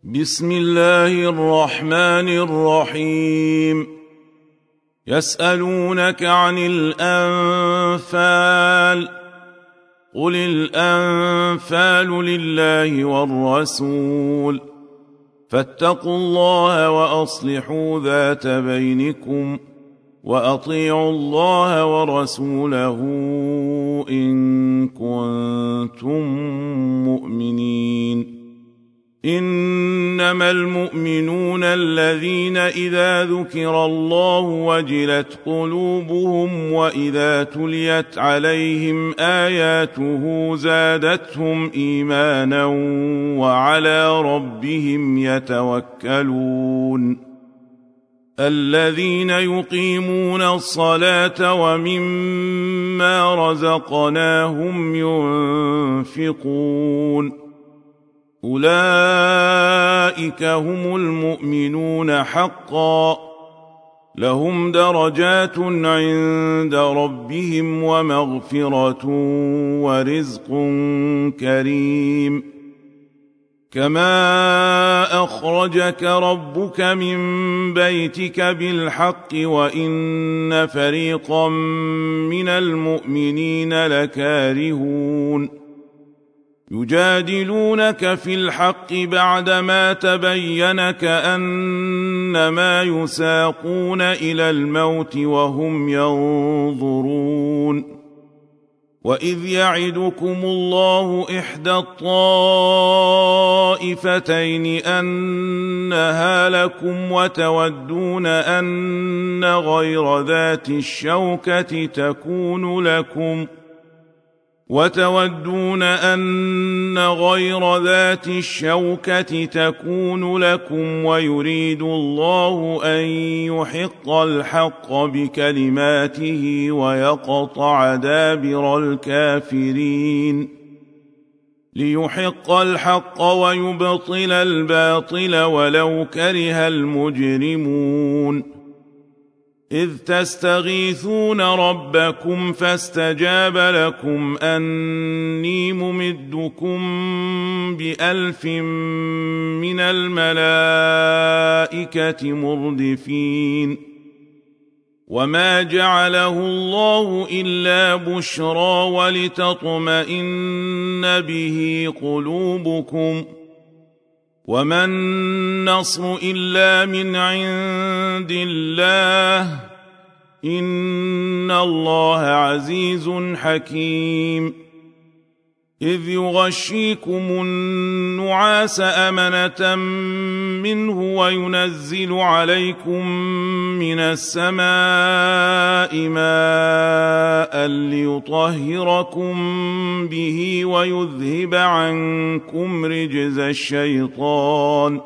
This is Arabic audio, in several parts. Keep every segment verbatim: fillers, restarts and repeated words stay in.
بسم الله الرحمن الرحيم. يسألونك عن الأنفال قل الأنفال لله والرسول فاتقوا الله وأصلحوا ذات بينكم وأطيعوا الله ورسوله إن كنتم مؤمنين. إنما المؤمنون الذين إذا ذكر الله وجلت قلوبهم وإذا تليت عليهم آياته زادتهم إيمانا وعلى ربهم يتوكلون. الذين يقيمون الصلاة ومما رزقناهم ينفقون أولئك هم المؤمنون حقا لهم درجات عند ربهم ومغفرة ورزق كريم. كما أخرجك ربك من بيتك بالحق وإن فريقا من المؤمنين لكارهون يجادلونك في الحق بعدما تبين كأنما يساقون إلى الموت وهم ينظرون. وإذ يعدكم الله إحدى الطائفتين أنها لكم وتودون أن غير ذات الشوكة تكون لكم وتودون أن غير ذات الشوكة تكون لكم ويريد الله أن يحق الحق بكلماته ويقطع دابر الكافرين ليحق الحق ويبطل الباطل ولو كره المجرمون. إذ تستغيثون ربكم فاستجاب لكم أني ممدكم بألف من الملائكة مردفين. وما جعله الله إلا بشرى ولتطمئن به قلوبكم وما النصر إلا من عند الله إن الله عزيز حكيم. إذ يغشيكم النعاس أمنة منه وينزل عليكم من السماء ماء ليطهركم به ويذهب عنكم رجز الشيطان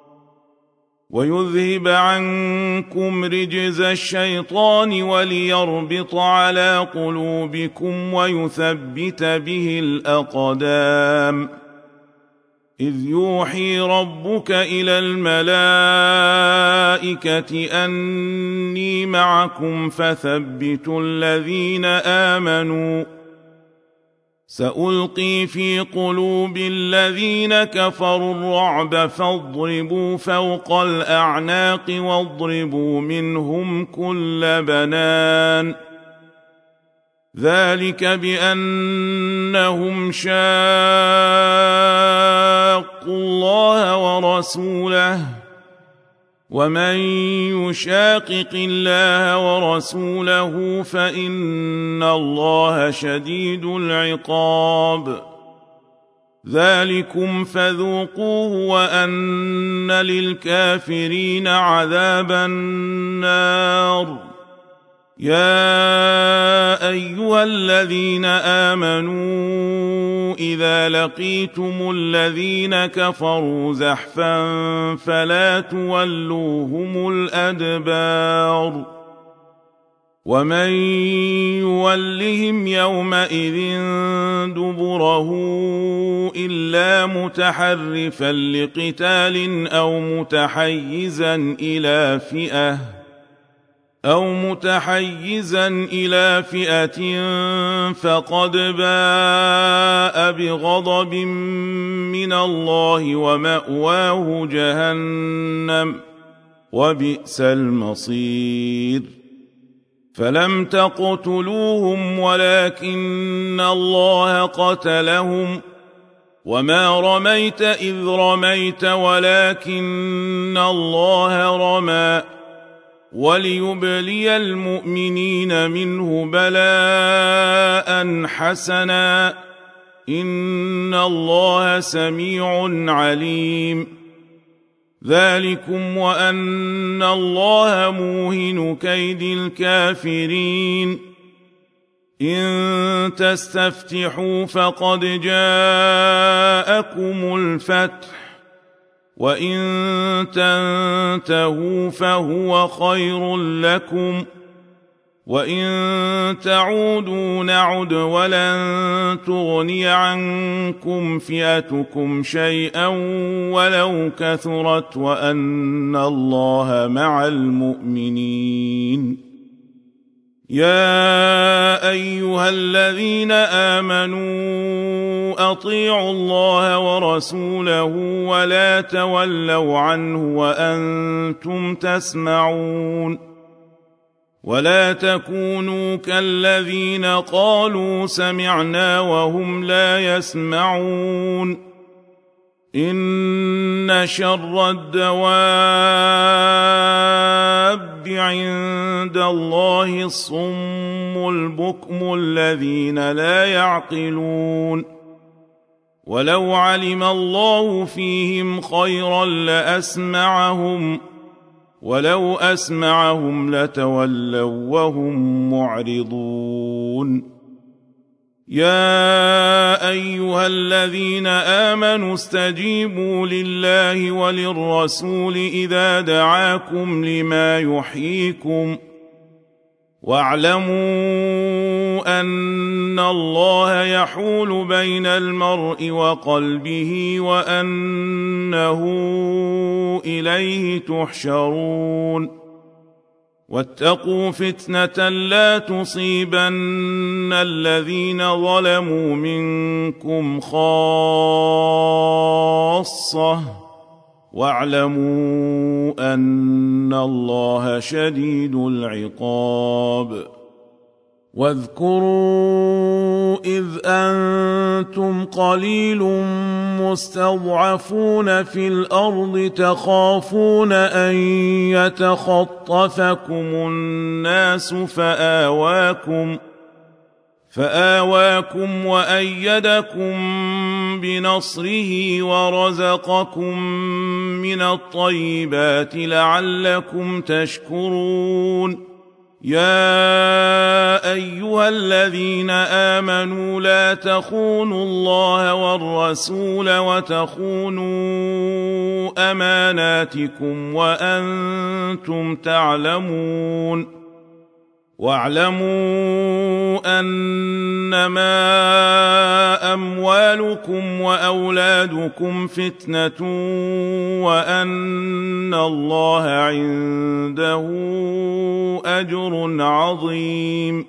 ويذهب عنكم رجز الشيطان وليربط على قلوبكم ويثبت به الأقدام. إذ يوحي ربك إلى الملائكة أني معكم فثبتوا الذين آمنوا سألقي في قلوب الذين كفروا الرعب فاضربوا فوق الأعناق واضربوا منهم كل بنان. ذلك بأنهم شاقوا الله ورسوله ومن يشاقق الله ورسوله فإن الله شديد العقاب. ذلكم فذوقوه وأن للكافرين عذاب النار. يا أيها الذين آمنوا إذا لقيتم الذين كفروا زحفا فلا تولوهم الأدبار. ومن يولهم يومئذ دبره إلا متحرفا لقتال أو متحيزا إلى فئة أو متحيزا إلى فئة فقد باء بغضب من الله ومأواه جهنم وبئس المصير فلم تقتلوهم ولكن الله قتلهم وما رميت إذ رميت ولكن الله رمى وليبلي المؤمنين منه بلاء حسنا إن الله سميع عليم ذلكم وأن الله موهن كيد الكافرين إن تستفتحوا فقد جاءكم الفتح وإن تنتهوا فهو خير لكم وإن تعودوا نعد ولن تغني عنكم فئتكم شيئا ولو كثرت وأن الله مع المؤمنين يا أيها الذين آمنوا أطيعوا الله ورسوله ولا تولوا عنه وأنتم تسمعون ولا تكونوا كالذين قالوا سمعنا وهم لا يسمعون إن شر الدواب عند الله الصم البكم الذين لا يعقلون ولو علم الله فيهم خيرا لأسمعهم ولو أسمعهم لتولوا وهم معرضون يا أيها الذين آمنوا استجيبوا لله وللرسول إذا دعاكم لما يحييكم واعلموا أن الله يحول بين المرء وقلبه وأنه إليه تحشرون واتقوا فتنة لا تصيبن الذين ظلموا منكم خاصة واعلموا أن الله شديد العقاب واذكروا إذ أنتم قليل مستضعفون في الأرض تخافون أن يتخطفكم الناس فآواكم فآواكم وأيدكم بنصره ورزقكم من الطيبات لعلكم تشكرون يا أيها الذين آمنوا لا تخونوا الله والرسول وتخونوا أماناتكم وأنتم تعلمون واعلموا أنما أموالكم وأولادكم فتنة وأن الله عنده أجر عظيم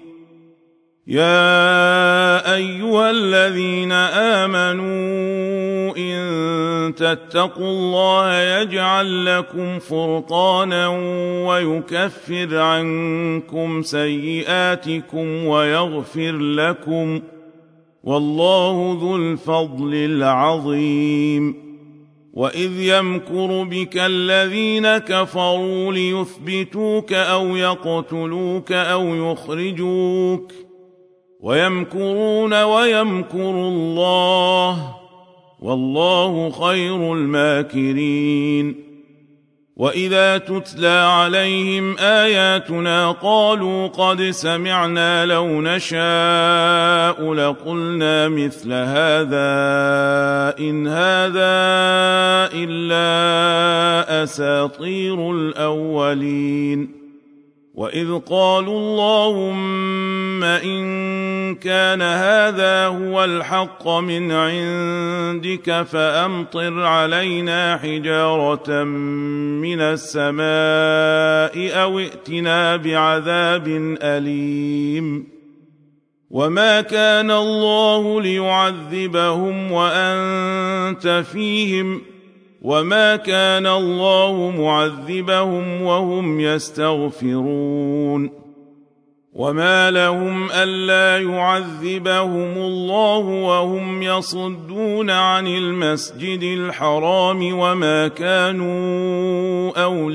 يا أيها الذين آمنوا إن تتقوا الله يجعل لكم فرقانا ويكفر عنكم سيئاتكم ويغفر لكم والله ذو الفضل العظيم وإذ يمكر بك الذين كفروا ليثبتوك أو يقتلوك أو يخرجوك ويمكرون ويمكر الله والله خير الماكرين وإذا تتلى عليهم آياتنا قالوا قد سمعنا لو نشاء لقلنا مثل هذا إن هذا إلا أساطير الأولين وإذ قالوا اللهم إن كان هذا هو الحق من عندك فأمطر علينا حجارة من السماء أو ائتنا بعذاب أليم وما كان الله ليعذبهم وأنت فيهم وما كان الله معذبهم وهم يستغفرون وما لهم ألا يعذبهم الله وهم يصدون عن المسجد الحرام وما كانوا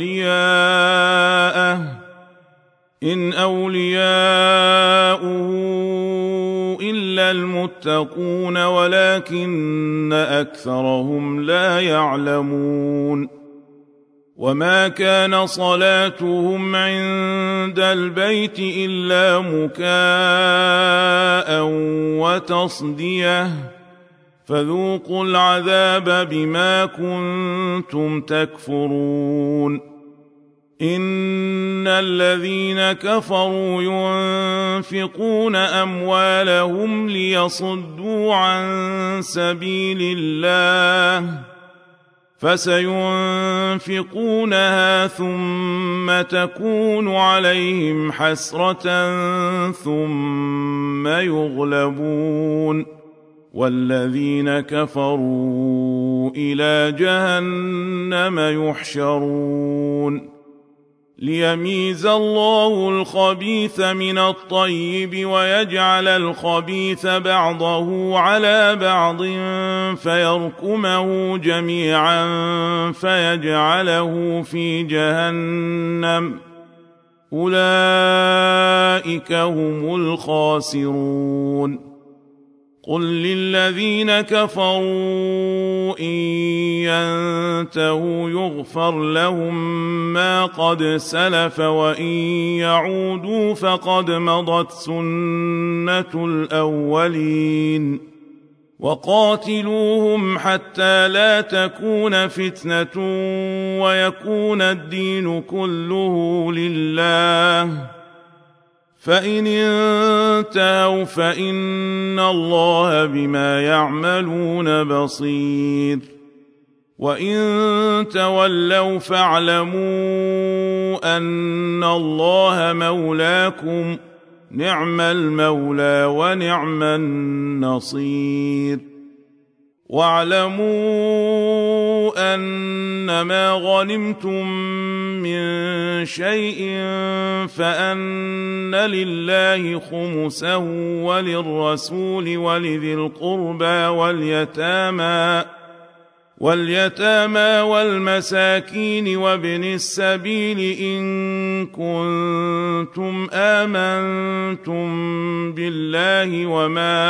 أولياءه إن أولياؤه إلا المتقون ولكن أكثرهم لا يعلمون وما كان صلاتهم عند البيت إلا مكاء وتصدية فذوقوا العذاب بما كنتم تكفرون إن الذين كفروا ينفقون أموالهم ليصدوا عن سبيل الله فسينفقونها ثم تكون عليهم حسرة ثم يغلبون والذين كفروا إلى جهنم يحشرون ليميز الله الخبيث من الطيب ويجعل الخبيث بعضه على بعض فيركمه جميعا فيجعله في جهنم أولئك هم الخاسرون قل للذين كفروا إن ينتهوا يغفر لهم ما قد سلف وإن يعودوا فقد مضت سنة الأولين وقاتلوهم حتى لا تكون فتنة ويكون الدين كله لله فإن انتهوا فإن الله بما يعملون بصير وإن تولوا فاعلموا أن الله مولاكم نعم المولى ونعم النصير واعلموا أنما غنمتم من شيء فأن لله خمسه وللرسول ولذي القربى واليتامى واليتامى والمساكين وابن السبيل إن كنتم آمنتم بالله وما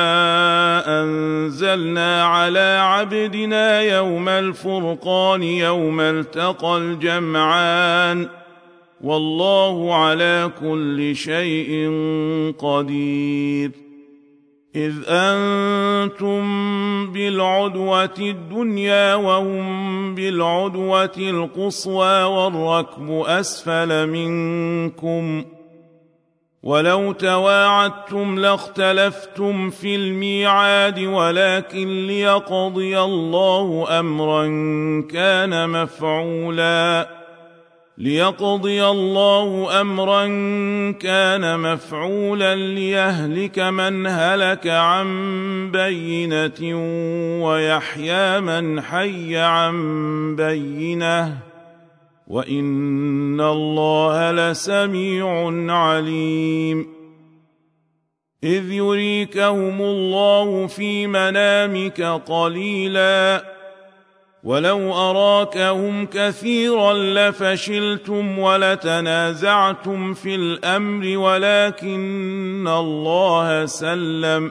أنزلنا على عبدنا يوم الفرقان يوم التقى الجمعان والله على كل شيء قدير إذ أنتم بالعدوة الدنيا وهم بالعدوة القصوى والركب أسفل منكم ولو تواعدتم لاختلفتم في الميعاد ولكن ليقضي الله أمرا كان مفعولا ليقضي الله أمرا كان مفعولا ليهلك من هلك عن بينة ويحيى من حي عن بينة وإن الله لسميع عليم إذ يريكهم الله في منامك قليلا ولو أراكهم كثيرا لفشلتم ولتنازعتم في الأمر ولكن الله سلم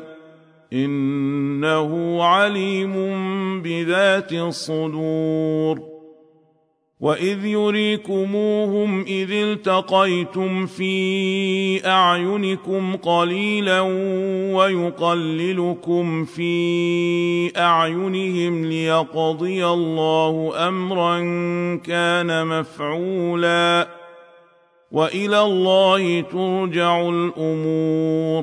إنه عليم بذات الصدور وإذ يريكموهم إذ التقيتم في أعينكم قليلا ويقللكم في أعينهم ليقضي الله أمرا كان مفعولا وإلى الله ترجع الأمور.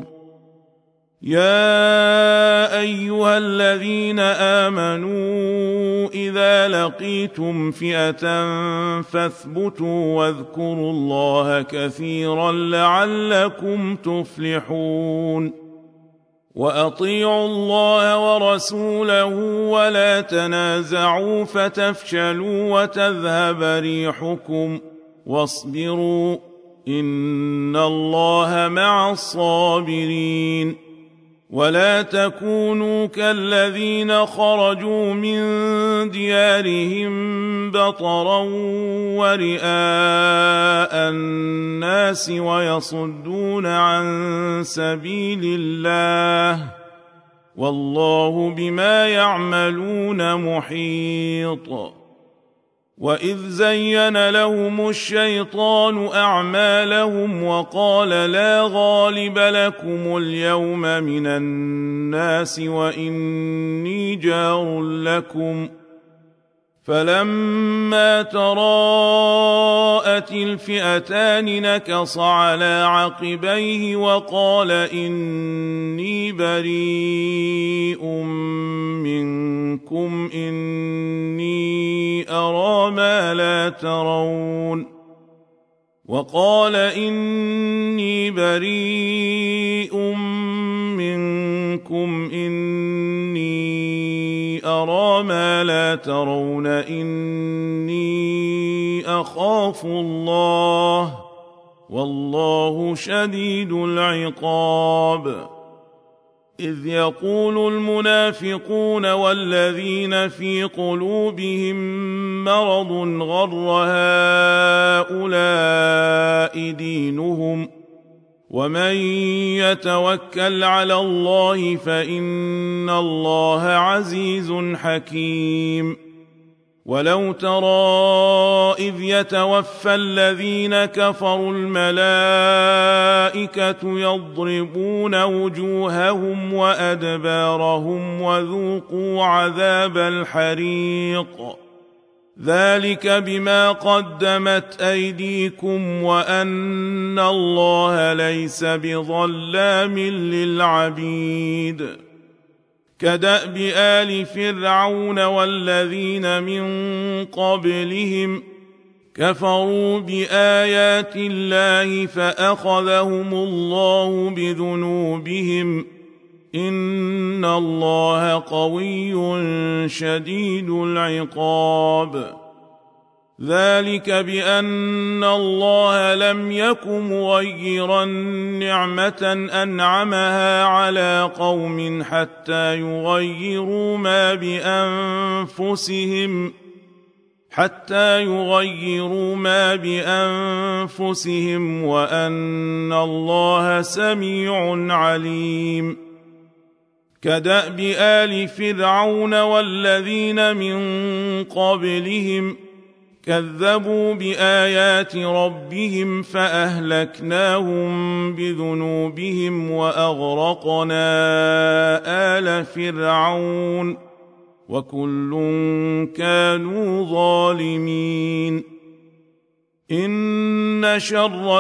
يا أيها الذين آمنوا إذا لقيتم فئة فاثبتوا واذكروا الله كثيرا لعلكم تفلحون. وأطيعوا الله ورسوله ولا تنازعوا فتفشلوا وتذهب ريحكم واصبروا إن الله مع الصابرين. ولا تكونوا كالذين خرجوا من ديارهم بطرا ورئاء الناس ويصدون عن سبيل الله والله بما يعملون محيط. وإذ زين لهم الشيطان أعمالهم وقال لا غالب لكم اليوم من الناس وإني جار لكم فلما تراءت الفئتان نكص على عقبيه وقال إني بريء منكم إني أرى ما لا ترون وقال إني بريء منكم إني أرى ما لا ترون إني أخاف الله والله شديد العقاب. إذ يقول المنافقون والذين في قلوبهم مرض غر هؤلاء دينهم ومن يتوكل على الله فإن الله عزيز حكيم. ولو ترى إذ يتوفى الذين كفروا الملائكة يضربون وجوههم وأدبارهم وذوقوا عذاب الحريق ذلك بما قدمت أيديكم وأن الله ليس بظلام للعبيد. كدأب آل فرعون والذين من قبلهم كفروا بآيات الله فأخذهم الله بذنوبهم إن الله قوي شديد العقاب. ذلك بأن الله لم يك مغيرا نعمة أنعمها على قوم حتى يغيروا ما بأنفسهم حتى يغيروا ما بأنفسهم وأن الله سميع عليم. كدأب آل فرعون والذين من قبلهم كذبوا بآيات ربهم فأهلكناهم بذنوبهم وأغرقنا آل فرعون وكل كانوا ظالمين. إن شر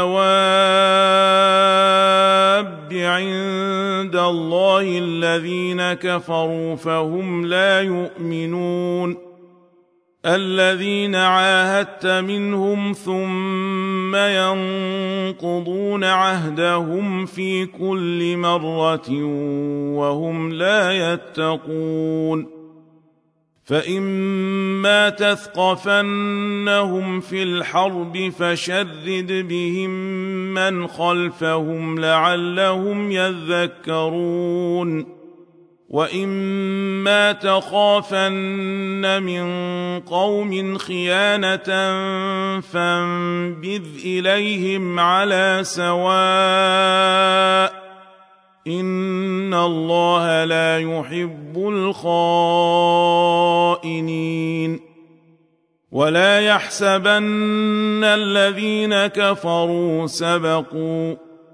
الدواب عند الله الذين كفروا فهم لا يؤمنون. الذين عاهدت منهم ثم ينقضون عهدهم في كل مرة وهم لا يتقون. فإما تثقفنهم في الحرب فشرد بهم من خلفهم لعلهم يذكرون. وإما تخافن من قوم خيانة فانبذ إليهم على سواء إن الله لا يحب الخائنين. ولا يحسبن الذين كفروا سبقوا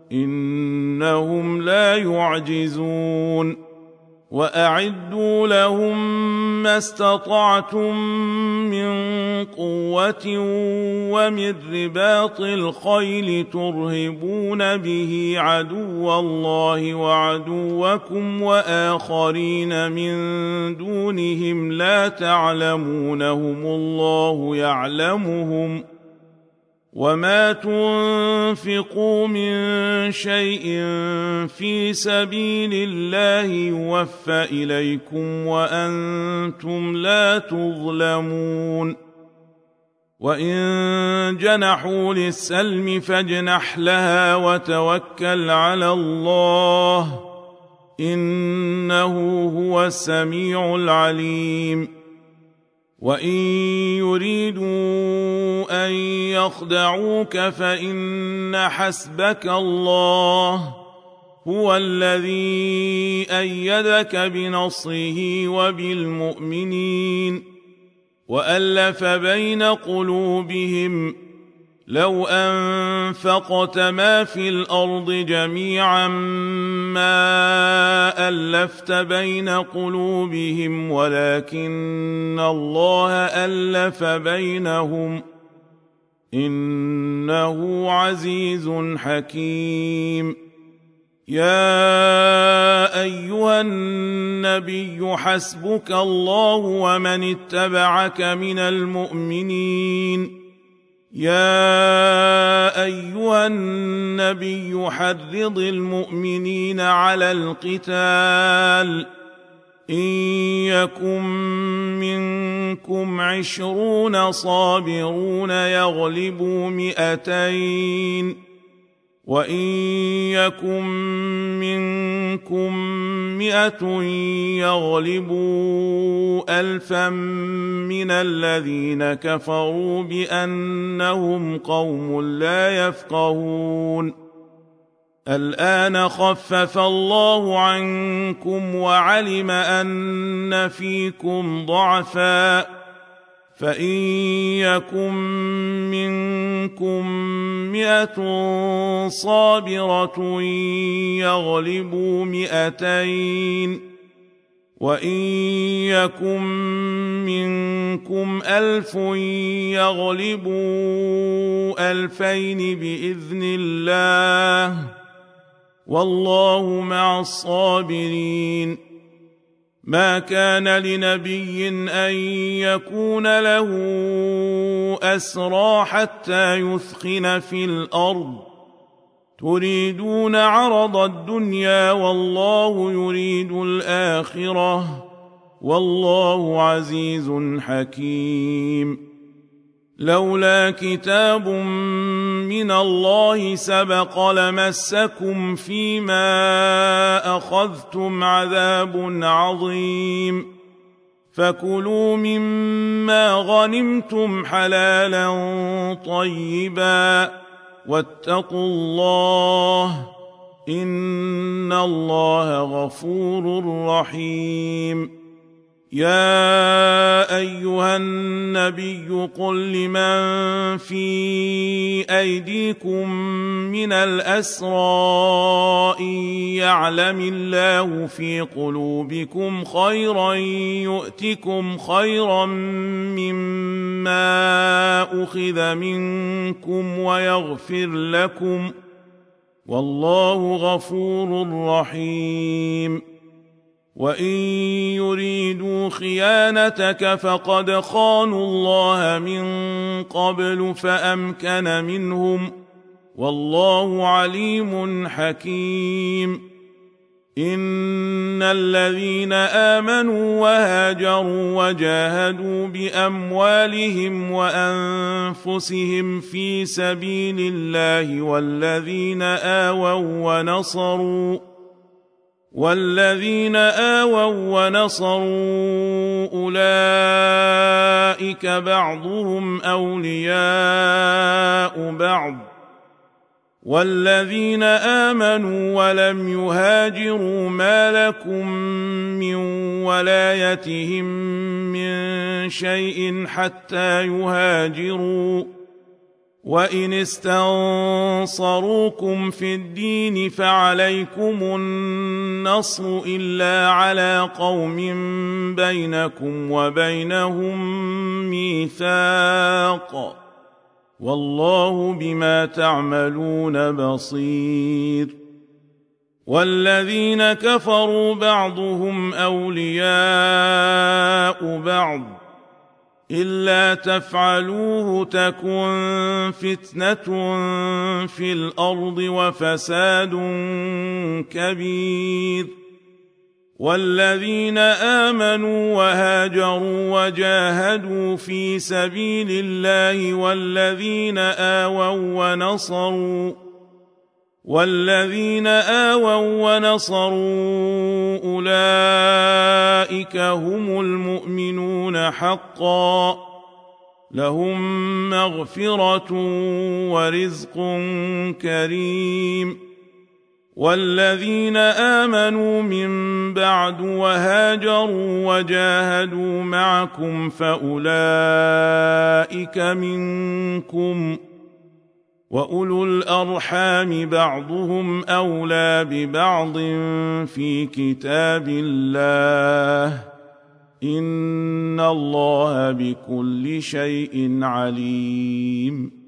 إنهم لا يعجزون. وأعدوا لهم ما استطعتم من قوة قوة ومن رباط الخيل ترهبون به عدو الله وعدوكم وآخرين من دونهم لا تعلمونهم الله يعلمهم وما تنفقوا من شيء في سبيل الله يوفى إليكم وأنتم لا تظلمون وإن جنحوا للسلم فاجنح لها وتوكل على الله إنه هو السميع العليم وإن يريدوا أن يخدعوك فإن حسبك الله هو الذي أيدك بنصره وبالمؤمنين وألف بين قلوبهم لو أنفقت ما في الأرض جميعا ما ألفت بين قلوبهم ولكن الله ألف بينهم إنه عزيز حكيم يا أيها النبي حسبك الله ومن اتبعك من المؤمنين يا أيها النبي حرض المؤمنين على القتال إن يكن منكم عشرون صابرون يغلبوا مئتين وإن يكن منكم مئة يغلبوا ألفا من الذين كفروا بأنهم قوم لا يفقهون الآن خفف الله عنكم وعلم أن فيكم ضعفا فإن يكن منكم مئة صابرة يغلبوا مئتين وإن يكن منكم ألف يغلبوا ألفين بإذن الله والله مع الصابرين ما كان لنبي أن يكون له أسرى حتى يثخن في الأرض تريدون عرض الدنيا والله يريد الآخرة والله عزيز حكيم لولا كتاب من الله سبق لمسكم فيما أخذتم عذاب عظيم فكلوا مما غنمتم حلالا طيبا واتقوا الله إن الله غفور رحيم يا أيها النبي قل لمن في أيديكم من الأسرى إن يعلم الله في قلوبكم خيرا يؤتكم خيرا مما أخذ منكم ويغفر لكم والله غفور رحيم وإن يريدوا خيانتك فقد خانوا الله من قبل فأمكن منهم والله عليم حكيم إن الذين آمنوا وهاجروا وجاهدوا بأموالهم وأنفسهم في سبيل الله والذين آووا ونصروا والذين آووا ونصروا أولئك بعضهم أولياء بعض والذين آمنوا ولم يهاجروا ما لكم من ولايتهم من شيء حتى يهاجروا وإن استنصروكم في الدين فعليكم النصر إلا على قوم بينكم وبينهم ميثاق والله بما تعملون بصير والذين كفروا بعضهم أولياء بعض إلا تفعلوه تكن فتنة في الأرض وفساد كبير والذين آمنوا وهاجروا وجاهدوا في سبيل الله والذين آووا ونصروا والذين آووا ونصروا أولئك هم المؤمنون حقا لهم مغفرة ورزق كريم والذين آمنوا من بعد وهاجروا وجاهدوا معكم فأولئك منكم وأولو الأرحام بعضهم أولى ببعض في كتاب الله إن الله بكل شيء عليم